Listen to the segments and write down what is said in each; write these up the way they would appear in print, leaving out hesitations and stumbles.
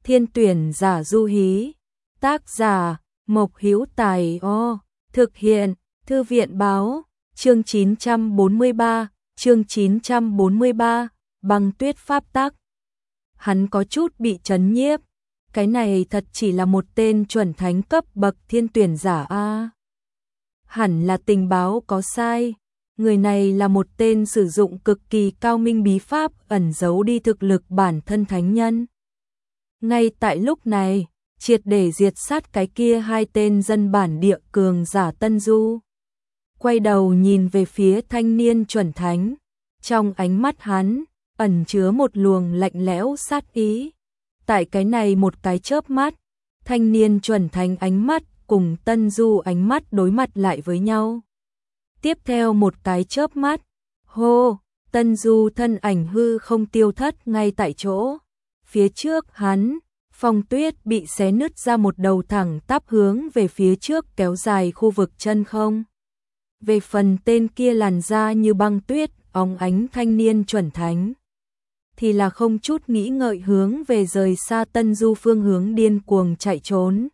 Thiên tuyển giả Du Hí. Tác giả Mộc Hữu Tài. Thực hiện Thư viện báo. Chương 943. Chương 943. Băng tuyết pháp tắc. Hắn có chút bị chấn nhiếp. Cái này thật chỉ là một tên chuẩn thánh cấp bậc thiên tuyển giả a. Hẳn là tình báo có sai. Người này là một tên sử dụng cực kỳ cao minh bí pháp ẩn giấu đi thực lực bản thân thánh nhân. Ngay tại lúc này, triệt để diệt sát cái kia hai tên dân bản địa cường giả Tân Du. Quay đầu nhìn về phía thanh niên chuẩn thánh, trong ánh mắt hắn ẩn chứa một luồng lạnh lẽo sát ý. Tại cái này một cái chớp mắt, thanh niên chuẩn thánh ánh mắt cùng Tân Du ánh mắt đối mặt lại với nhau. Tiếp theo một cái chớp mắt, hô, Tân Du thân ảnh hư không tiêu thất ngay tại chỗ. Phía trước hắn, phong tuyết bị xé nứt ra một đầu thẳng tắp hướng về phía trước kéo dài khu vực chân không. Về phần tên kia làn da như băng tuyết, óng ánh thanh niên chuẩn thánh, thì là không chút nghĩ ngợi hướng về rời xa Tân Du phương hướng điên cuồng chạy trốn.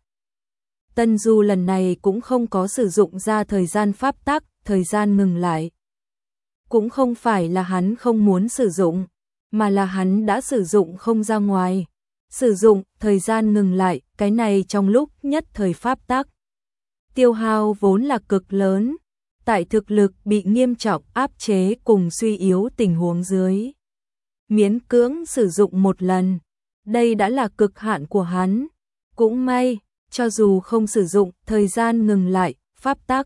Tân Du lần này cũng không có sử dụng ra thời gian pháp tắc, thời gian ngừng lại. Cũng không phải là hắn không muốn sử dụng, mà là hắn đã sử dụng không ra ngoài. Sử dụng thời gian ngừng lại, cái này trong lúc nhất thời pháp tắc. Tiêu hao vốn là cực lớn, tại thực lực bị nghiêm trọng áp chế cùng suy yếu tình huống dưới. Miễn cưỡng sử dụng một lần, đây đã là cực hạn của hắn. Cũng may, cho dù không sử dụng thời gian ngừng lại, pháp tắc.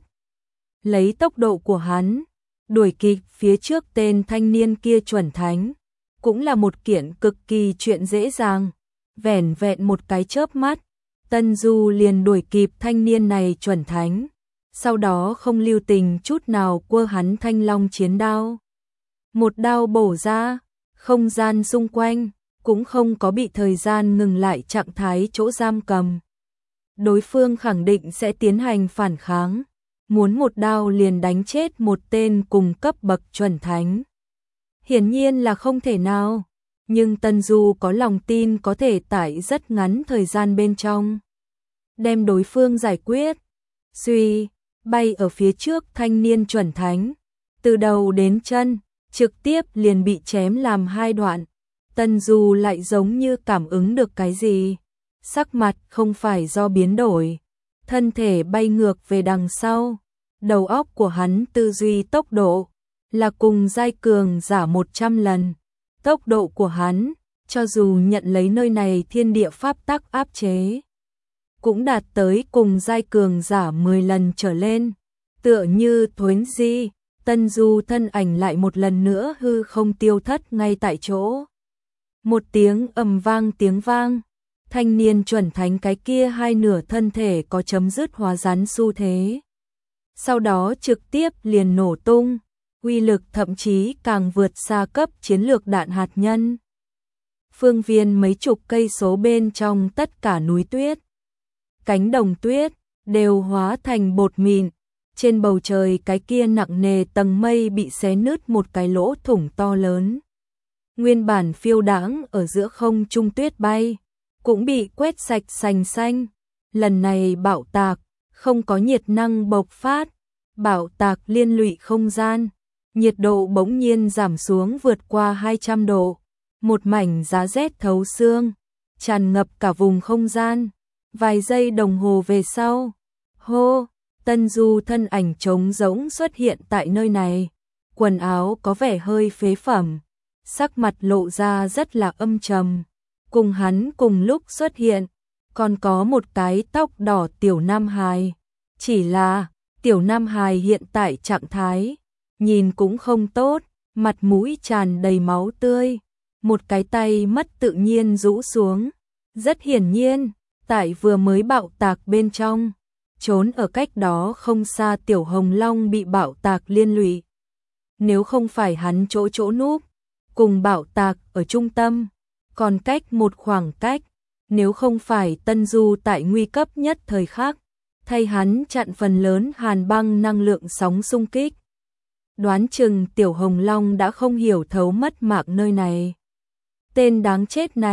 Lấy tốc độ của hắn, đuổi kịp phía trước tên thanh niên kia chuẩn thánh, cũng là một kiện cực kỳ chuyện dễ dàng. Vẻn vẹn một cái chớp mắt, Tân Du liền đuổi kịp thanh niên này chuẩn thánh, sau đó không lưu tình chút nào quơ hắn thanh long chiến đao. Một đao bổ ra, không gian xung quanh cũng không có bị thời gian ngừng lại trạng thái chỗ giam cầm. Đối phương khẳng định sẽ tiến hành phản kháng, muốn một đao liền đánh chết một tên cùng cấp bậc chuẩn thánh. Hiển nhiên là không thể nào, nhưng Tân Du có lòng tin có thể tại rất ngắn thời gian bên trong đem đối phương giải quyết. Suy, bay ở phía trước thanh niên chuẩn thánh, từ đầu đến chân, trực tiếp liền bị chém làm hai đoạn. Tân Du lại giống như cảm ứng được cái gì, sắc mặt không phải do biến đổi, thân thể bay ngược về đằng sau. Đầu óc của hắn tư duy tốc độ là cùng giai cường giả 100 lần. Tốc độ của hắn, cho dù nhận lấy nơi này thiên địa pháp tắc áp chế, cũng đạt tới cùng giai cường giả 10 lần trở lên. Tựa như thuấn di, Tân Du thân ảnh lại một lần nữa hư không tiêu thất ngay tại chỗ. Một tiếng ầm vang tiếng vang, thanh niên chuẩn thánh cái kia hai nửa thân thể có chấm dứt hóa rắn xu thế. Sau đó trực tiếp liền nổ tung, uy lực thậm chí càng vượt xa cấp chiến lược đạn hạt nhân. Phương viên mấy chục cây số bên trong tất cả núi tuyết, cánh đồng tuyết đều hóa thành bột mịn. Trên bầu trời cái kia nặng nề tầng mây bị xé nứt một cái lỗ thủng to lớn. Nguyên bản phiêu đãng ở giữa không trung tuyết bay, cũng bị quét sạch sành xanh. Lần này bạo tạc, không có nhiệt năng bộc phát, bạo tạc liên lụy không gian. Nhiệt độ bỗng nhiên giảm xuống vượt qua 200 độ. Một mảnh giá rét thấu xương, tràn ngập cả vùng không gian. Vài giây đồng hồ về sau, hô, Tân Du thân ảnh trống rỗng xuất hiện tại nơi này. Quần áo có vẻ hơi phế phẩm, sắc mặt lộ ra rất là âm trầm. Cùng hắn cùng lúc xuất hiện, còn có một cái tóc đỏ tiểu nam hài. Chỉ là, tiểu nam hài hiện tại trạng thái nhìn cũng không tốt, mặt mũi tràn đầy máu tươi, một cái tay mất tự nhiên rũ xuống. Rất hiển nhiên, tại vừa mới bạo tạc bên trong, trốn ở cách đó không xa tiểu hồng long bị bạo tạc liên lụy. Nếu không phải hắn chỗ núp, cùng bạo tạc ở trung tâm, còn cách một khoảng cách, nếu không phải Tân Du tại nguy cấp nhất thời khắc, thay hắn chặn phần lớn hàn băng năng lượng sóng xung kích, đoán chừng tiểu hồng long đã không hiểu thấu mất mạng nơi này. Tên đáng chết này,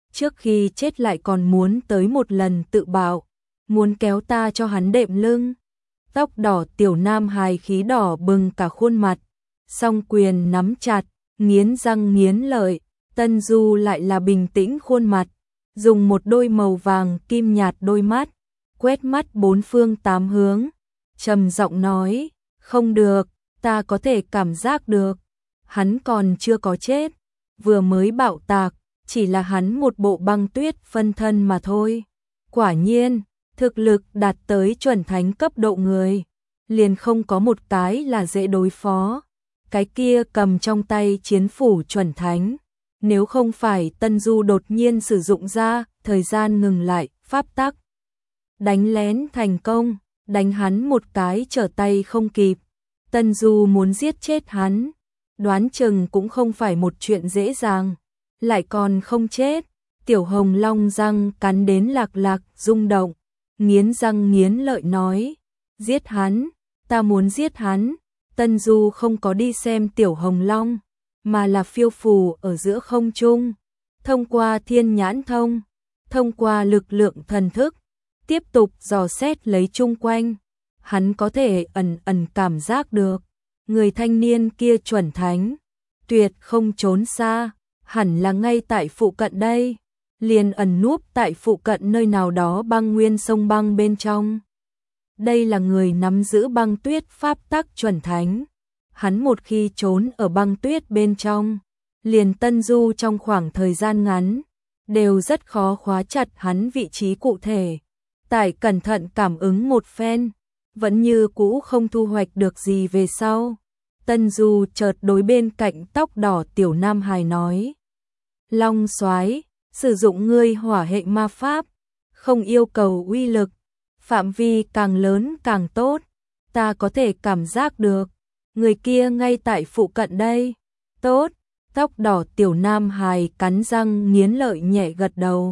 trước khi chết lại còn muốn tới một lần tự bạo, muốn kéo ta cho hắn đệm lưng. Tóc đỏ tiểu nam hài khí đỏ bừng cả khuôn mặt, song quyền nắm chặt, nghiến răng nghiến lợi. Tân Du lại là bình tĩnh khuôn mặt, dùng một đôi màu vàng kim nhạt đôi mắt, quét mắt bốn phương tám hướng, trầm giọng nói, không được, ta có thể cảm giác được, hắn còn chưa có chết, vừa mới bạo tạc, chỉ là hắn một bộ băng tuyết phân thân mà thôi. Quả nhiên, thực lực đạt tới chuẩn thánh cấp độ người, liền không có một cái là dễ đối phó. Cái kia cầm trong tay chiến phủ chuẩn thánh, nếu không phải Tân Du đột nhiên sử dụng ra, thời gian ngừng lại, pháp tắc đánh lén thành công, đánh hắn một cái trở tay không kịp. Tân Du muốn giết chết hắn, đoán chừng cũng không phải một chuyện dễ dàng, lại còn không chết. Tiểu Hồng Long răng cắn đến lạc lạc rung động, nghiến răng nghiến lợi nói, giết hắn, ta muốn giết hắn. Tân Du không có đi xem Tiểu Hồng Long, mà là phiêu phù ở giữa không trung, thông qua thiên nhãn thông, thông qua lực lượng thần thức, tiếp tục dò xét lấy chung quanh. Hắn có thể ẩn ẩn cảm giác được, người thanh niên kia chuẩn thánh, tuyệt không trốn xa, hẳn là ngay tại phụ cận đây, liền ẩn núp tại phụ cận nơi nào đó băng nguyên sông băng bên trong. Đây là người nắm giữ băng tuyết pháp tắc chuẩn thánh. Hắn một khi trốn ở băng tuyết bên trong, liền Tân Du trong khoảng thời gian ngắn, đều rất khó khóa chặt hắn vị trí cụ thể. Tại cẩn thận cảm ứng một phen, vẫn như cũ không thu hoạch được gì về sau. Tân Du chợt đối bên cạnh tóc đỏ tiểu nam hài nói, Long soái, sử dụng ngươi hỏa hệ ma pháp, không yêu cầu uy lực, phạm vi càng lớn càng tốt, ta có thể cảm giác được, người kia ngay tại phụ cận đây. Tốt, tóc đỏ tiểu nam hài cắn răng nghiến lợi nhẹ gật đầu.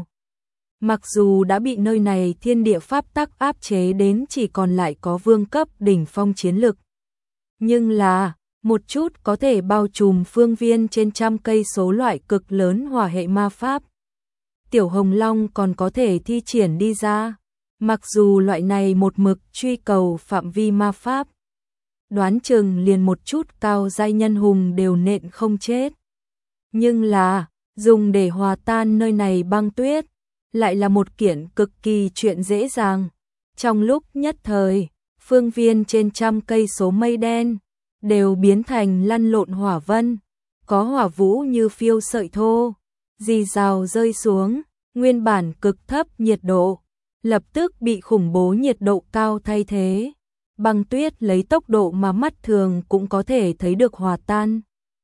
Mặc dù đã bị nơi này thiên địa pháp tắc áp chế đến chỉ còn lại có vương cấp đỉnh phong chiến lực, nhưng là một chút có thể bao trùm phương viên trên trăm cây số loại cực lớn hỏa hệ ma pháp, Tiểu Hồng Long còn có thể thi triển đi ra. Mặc dù loại này một mực truy cầu phạm vi ma pháp, đoán chừng liền một chút cao giai nhân hùng đều nện không chết. Nhưng là, dùng để hòa tan nơi này băng tuyết, lại là một kiện cực kỳ chuyện dễ dàng. Trong lúc nhất thời, phương viên trên trăm cây số mây đen, đều biến thành lăn lộn hỏa vân, có hỏa vũ như phiêu sợi thô, rì rào rơi xuống, nguyên bản cực thấp nhiệt độ, lập tức bị khủng bố nhiệt độ cao thay thế. Băng tuyết lấy tốc độ mà mắt thường cũng có thể thấy được hòa tan,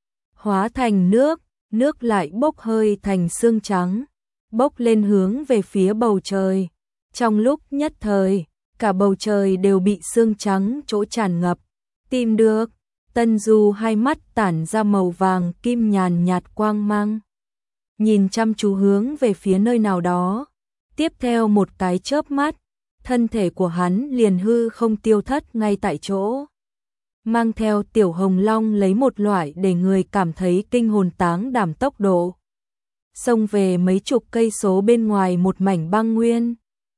hóa thành nước, nước lại bốc hơi thành sương trắng, bốc lên hướng về phía bầu trời. Trong lúc nhất thời, cả bầu trời đều bị sương trắng chỗ tràn ngập. Tìm được, Tân Du hai mắt tản ra màu vàng kim nhàn nhạt quang mang, nhìn chăm chú hướng về phía nơi nào đó. Tiếp theo một cái chớp mắt, thân thể của hắn liền hư không tiêu thất ngay tại chỗ, mang theo Tiểu Hồng Long lấy một loại để người cảm thấy kinh hồn táng đảm tốc độ, xông về mấy chục cây số bên ngoài một mảnh băng nguyên.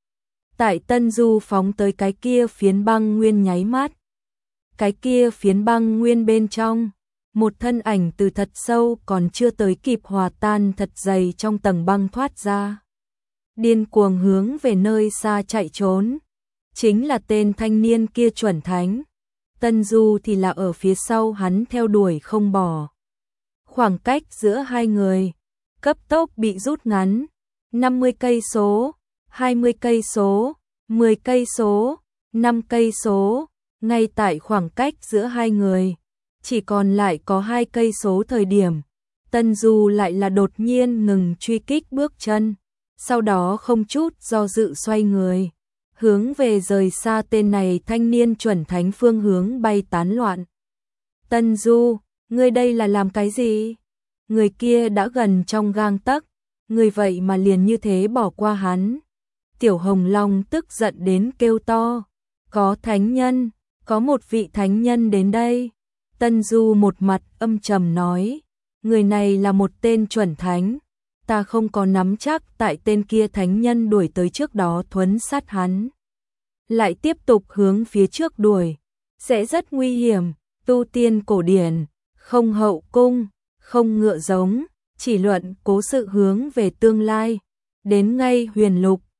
Tại Tân Du phóng tới cái kia phiến băng nguyên nháy mắt, cái kia phiến băng nguyên bên trong, một thân ảnh từ thật sâu còn chưa tới kịp hòa tan thật dày trong tầng băng thoát ra, điên cuồng hướng về nơi xa chạy trốn. Chính là tên thanh niên kia chuẩn thánh. Tân Du thì là ở phía sau hắn theo đuổi không bỏ. Khoảng cách giữa hai người cấp tốc bị rút ngắn, 50 cây số, 20 cây số, 10 cây số, 5 cây số. Ngay tại khoảng cách giữa hai người chỉ còn lại có 2 cây số thời điểm, Tân Du lại là đột nhiên ngừng truy kích bước chân, sau đó không chút do dự xoay người, hướng về rời xa tên này thanh niên chuẩn thánh phương hướng bay tán loạn. Tân Du, ngươi đây là làm cái gì? Người kia đã gần trong gang tấc, người vậy mà liền như thế bỏ qua hắn. Tiểu Hồng Long tức giận đến kêu to, có thánh nhân, có một vị thánh nhân đến đây. Tân Du một mặt âm trầm nói, người này là một tên chuẩn thánh, ta không có nắm chắc tại tên kia thánh nhân đuổi tới trước đó thuấn sát hắn. Lại tiếp tục hướng phía trước đuổi, sẽ rất nguy hiểm, tu tiên cổ điển, không hậu cung, không ngựa giống, chỉ luận cố sự hướng về tương lai. Đến ngay huyền lục,